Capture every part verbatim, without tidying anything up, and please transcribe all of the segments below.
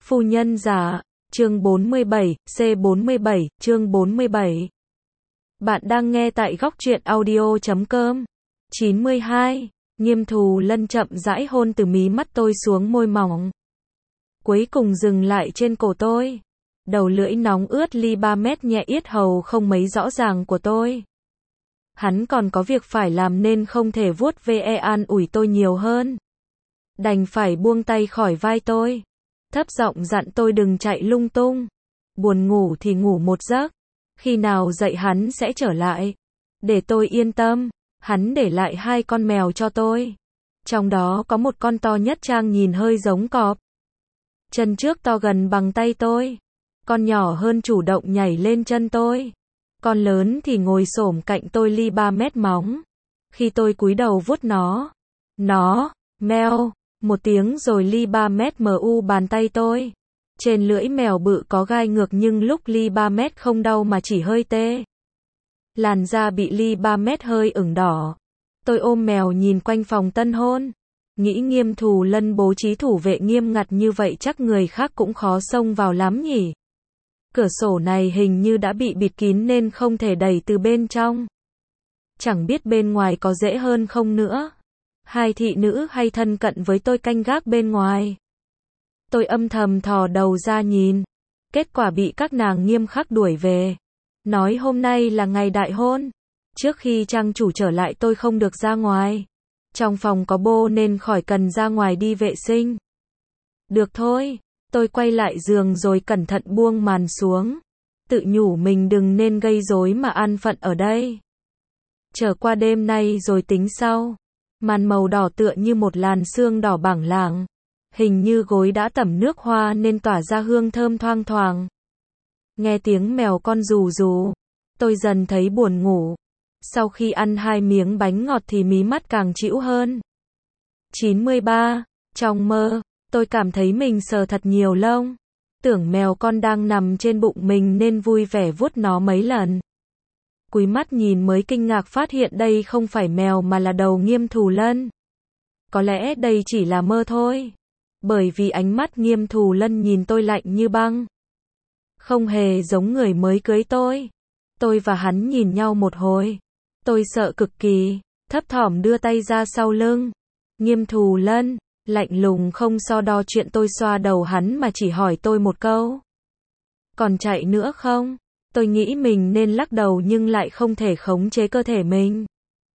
Phu nhân già, chương bốn mươi bảy, C bốn mươi bảy, chương bốn mươi bảy. Bạn đang nghe tại góc truyện audio chấm com. chín mươi hai. Nghiêm Thù Lân chậm rãi hôn từ mí mắt tôi xuống môi mỏng. Cuối cùng dừng lại trên cổ tôi. Đầu lưỡi nóng ướt ly ba mét nhẹ yết hầu không mấy rõ ràng của tôi. Hắn còn có việc phải làm nên không thể vuốt ve an ủi tôi nhiều hơn. Đành phải buông tay khỏi vai tôi. Thấp giọng dặn tôi đừng chạy lung tung. Buồn ngủ thì ngủ một giấc. Khi nào dậy hắn sẽ trở lại. Để tôi yên tâm. Hắn để lại hai con mèo cho tôi. Trong đó có một con to nhất Trang nhìn hơi giống cọp. Chân trước to gần bằng tay tôi. Con nhỏ hơn chủ động nhảy lên chân tôi. Con lớn thì ngồi xổm cạnh tôi ly ba mét móng. Khi tôi cúi đầu vuốt nó. Nó, meo, một tiếng rồi ly ba mét mu bàn tay tôi. Trên lưỡi mèo bự có gai ngược nhưng lúc ly ba mét không đau mà chỉ hơi tê. Làn da bị ly ba mét hơi ửng đỏ. Tôi ôm mèo nhìn quanh phòng tân hôn. Nghĩ Nghiêm Thù Lân bố trí thủ vệ nghiêm ngặt như vậy chắc người khác cũng khó xông vào lắm nhỉ. Cửa sổ này hình như đã bị bịt kín nên không thể đẩy từ bên trong. Chẳng biết bên ngoài có dễ hơn không nữa. Hai thị nữ hay thân cận với tôi canh gác bên ngoài. Tôi âm thầm thò đầu ra nhìn. Kết quả bị các nàng nghiêm khắc đuổi về. Nói hôm nay là ngày đại hôn. Trước khi trang chủ trở lại tôi không được ra ngoài. Trong phòng có bô nên khỏi cần ra ngoài đi vệ sinh. Được thôi. Tôi quay lại giường rồi cẩn thận buông màn xuống. Tự nhủ mình đừng nên gây rối mà an phận ở đây. Chờ qua đêm nay rồi tính sau. Màn màu đỏ tựa như một làn sương đỏ bảng lạng. Hình như gối đã tẩm nước hoa nên tỏa ra hương thơm thoang thoảng. Nghe tiếng mèo con rù rù. Tôi dần thấy buồn ngủ. Sau khi ăn hai miếng bánh ngọt thì mí mắt càng chĩu hơn. chín mươi ba. Trong mơ, tôi cảm thấy mình sờ thật nhiều lông. Tưởng mèo con đang nằm trên bụng mình nên vui vẻ vuốt nó mấy lần. Cúi mắt nhìn mới kinh ngạc phát hiện đây không phải mèo mà là đầu Nghiêm Thù Lân. Có lẽ đây chỉ là mơ thôi. Bởi vì ánh mắt Nghiêm Thù Lân nhìn tôi lạnh như băng. Không hề giống người mới cưới tôi. Tôi và hắn nhìn nhau một hồi. Tôi sợ cực kỳ, thấp thỏm đưa tay ra sau lưng. Nghiêm Thù Lân, lạnh lùng không so đo chuyện tôi xoa đầu hắn mà chỉ hỏi tôi một câu. Còn chạy nữa không? Tôi nghĩ mình nên lắc đầu nhưng lại không thể khống chế cơ thể mình.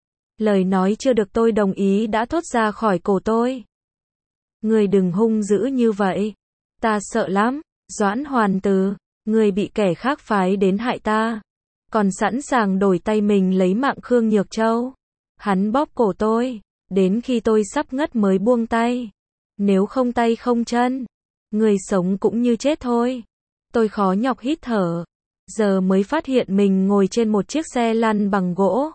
Lời nói chưa được tôi đồng ý đã thốt ra khỏi cổ tôi. Người đừng hung dữ như vậy. Ta sợ lắm, Doãn Hoàn Từ, người bị kẻ khác phái đến hại ta. Còn sẵn sàng đổi tay mình lấy mạng Khương Nhược Châu. Hắn bóp cổ tôi, đến khi tôi sắp ngất mới buông tay. Nếu không tay không chân, người sống cũng như chết thôi. Tôi khó nhọc hít thở. Giờ mới phát hiện mình ngồi trên một chiếc xe lăn bằng gỗ.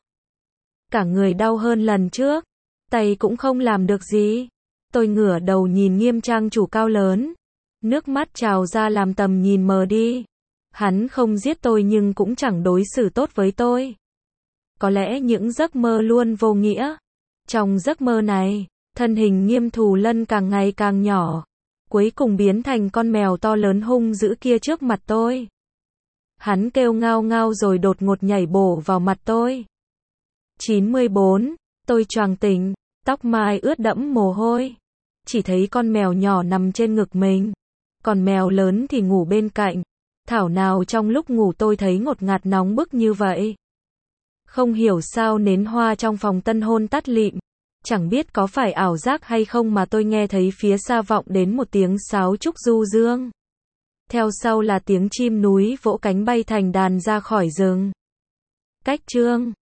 Cả người đau hơn lần trước. Tay cũng không làm được gì. Tôi ngửa đầu nhìn Nghiêm trang chủ cao lớn. Nước mắt trào ra làm tầm nhìn mờ đi. Hắn không giết tôi nhưng cũng chẳng đối xử tốt với tôi. Có lẽ những giấc mơ luôn vô nghĩa. Trong giấc mơ này, thân hình Nghiêm Thù Lân càng ngày càng nhỏ. Cuối cùng biến thành con mèo to lớn hung dữ kia trước mặt tôi. Hắn kêu ngao ngao rồi đột ngột nhảy bổ vào mặt tôi. chín mươi bốn. Tôi choàng tỉnh, tóc mai ướt đẫm mồ hôi. Chỉ thấy con mèo nhỏ nằm trên ngực mình. Còn mèo lớn thì ngủ bên cạnh. Thảo nào trong lúc ngủ tôi thấy ngột ngạt nóng bức như vậy. Không hiểu sao nến hoa trong phòng tân hôn tắt lịm. Chẳng biết có phải ảo giác hay không mà tôi nghe thấy phía xa vọng đến một tiếng sáo trúc du dương. Theo sau là tiếng chim núi vỗ cánh bay thành đàn ra khỏi rừng. Cách chương